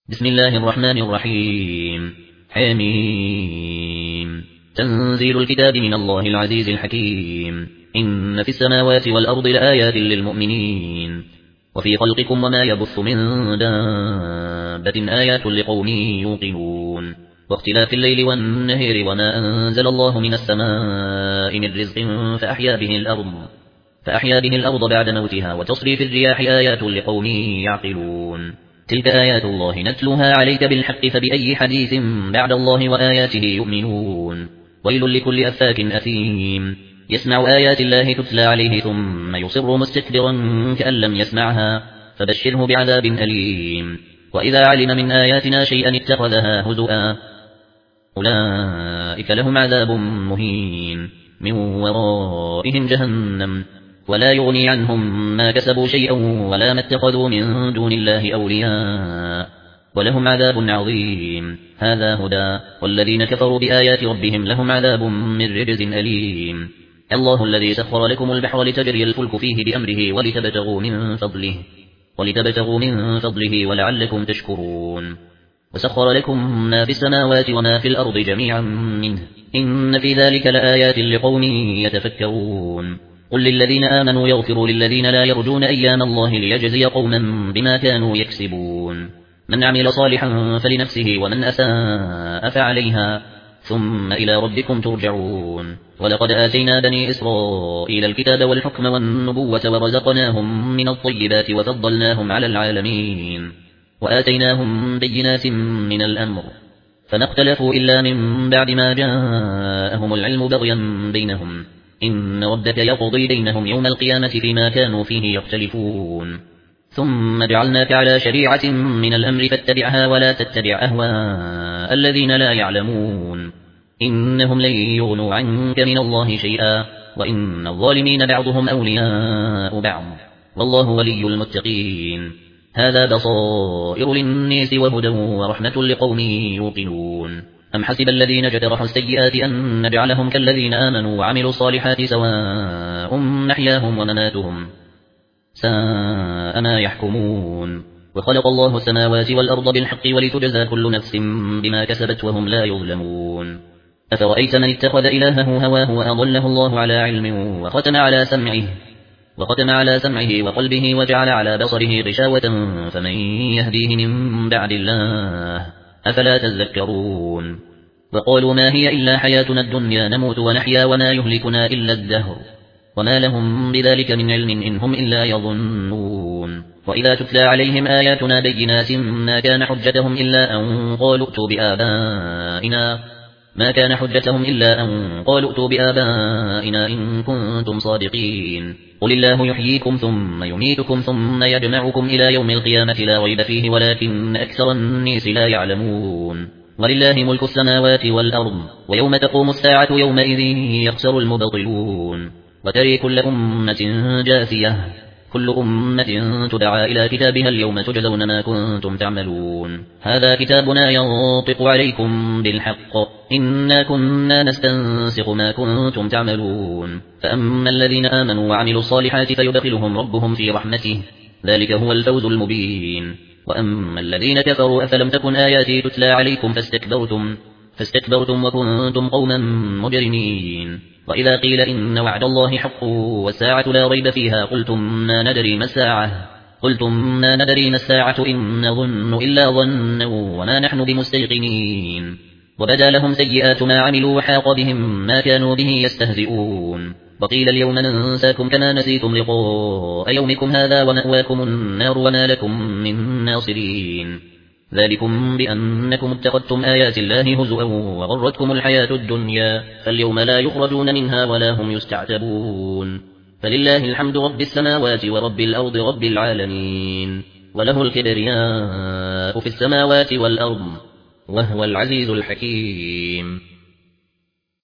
بسم الله الرحمن الرحيم. حميم. تنزيل الكتاب من الله العزيز الحكيم. إن في السماوات والأرض لآيات للمؤمنين وفي خلقكم وما يبث من دابة آيات لقوم يوقنون واختلاف الليل والنهر وما أنزل الله من السماء من رزق فأحيا به الأرض بعد موتها وتصريف الرياح آيات لقوم يعقلون. تلك آيات الله نتلوها عليك بالحق فبأي حديث بعد الله وآياته يؤمنون. ويل لكل أفاك أثيم يسمع آيات الله تتلى عليه ثم يصر مستكبرا كأن لم يسمعها فبشره بعذاب أليم. وإذا علم من آياتنا شيئا اتخذها هزؤا أولئك لهم عذاب مهين من ورائهم جهنم ولا يغني عنهم ما كسبوا شيئا ولا ما اتخذوا من دون الله أولياء ولهم عذاب عظيم. هذا هدى والذين كفروا بآيات ربهم لهم عذاب من رجز أليم. الله الذي سخر لكم البحر لتجري الفلك فيه بأمره ولتبتغوا من فضله ولعلكم تشكرون. وسخر لكم ما في السماوات وما في الأرض جميعا منه إن في ذلك لآيات لقوم يتفكرون. قل للذين آمنوا يغفروا للذين لا يرجون أيام الله ليجزي قوما بما كانوا يكسبون. من عمل صالحا فلنفسه ومن أساء فعليها ثم إلى ربكم ترجعون. ولقد آتينا بني إسرائيل الكتاب والحكم والنبوة ورزقناهم من الطيبات وفضلناهم على العالمين وآتيناهم بينات من الأمر فما اختلفوا إلا من بعد ما جاءهم العلم بغيا بينهم إن ربك يقضي بينهم يوم القيامة فيما كانوا فيه يختلفون. ثم جعلناك على شريعة من الأمر فاتبعها ولا تتبع أهواء الذين لا يعلمون إنهم لن يغنوا عنك من الله شيئا وإن الظالمين بعضهم أولياء بعض والله ولي المتقين. هذا بصائر للناس وهدى ورحمة لقوم يوقنون. أم حسب الذين اجترحوا السيئات أن نجعلهم كالذين آمنوا وعملوا الصالحات سواء محياهم ومماتهم ساء ما يحكمون. وخلق الله السماوات والأرض بالحق ولتجزى كل نفس بما كسبت وهم لا يظلمون. أفرأيت من اتخذ إلهه هواه وأضله الله على علم وختم على سمعه وقلبه وجعل على بصره غشاوة فمن يهديه من بعد الله أفلا تذكرون. وقالوا ما هي إلا حياتنا الدنيا نموت ونحيا وما يهلكنا إلا الدهر وما لهم بذلك من علم إن هم إلا يظنون. وإذا تتلى عليهم آياتنا بينات ما كان حجتهم إلا أن قالوا ائتوا بآبائنا إن كنتم صادقين. قل الله يحييكم ثم يميتكم ثم يجمعكم إلى يوم القيامة لا ريب فيه ولكن أكثر الناس لا يعلمون. ولله ملك السماوات والأرض ويوم تقوم الساعة يومئذ يخسر المبطلون. وترى كل أمة جاثية كل أمة تدعى إلى كتابها اليوم تجزون ما كنتم تعملون. هذا كتابنا ينطق عليكم بالحق إنا كنا نستنسخ ما كنتم تعملون. فأما الذين آمنوا وعملوا الصالحات فيدخلهم ربهم في رحمته ذلك هو الفوز المبين. وأما الذين كفروا أفلم تكن آياتي تتلى عليكم فاستكبرتم وكنتم قوما مجرمين. وإذا قيل إن وعد الله حق والساعة لا ريب فيها قلتم ما ندري ما الساعة إن نظن إلا ظنا وما نحن بمستيقنين. وبدا لهم سيئات ما عملوا وحاق بهم ما كانوا به يستهزئون. وقيل اليوم ننساكم كما نسيتم لقاء يومكم هذا ومأواكم النار وما لكم من ناصرين. ذلكم بأنكم اتخذتم آيات الله هزوا وغرتكم الحياة الدنيا فاليوم لا يخرجون منها ولا هم يستعتبون. فلله الحمد رب السماوات ورب الأرض رب العالمين وله الكبرياء في السماوات والأرض وهو العزيز الحكيم.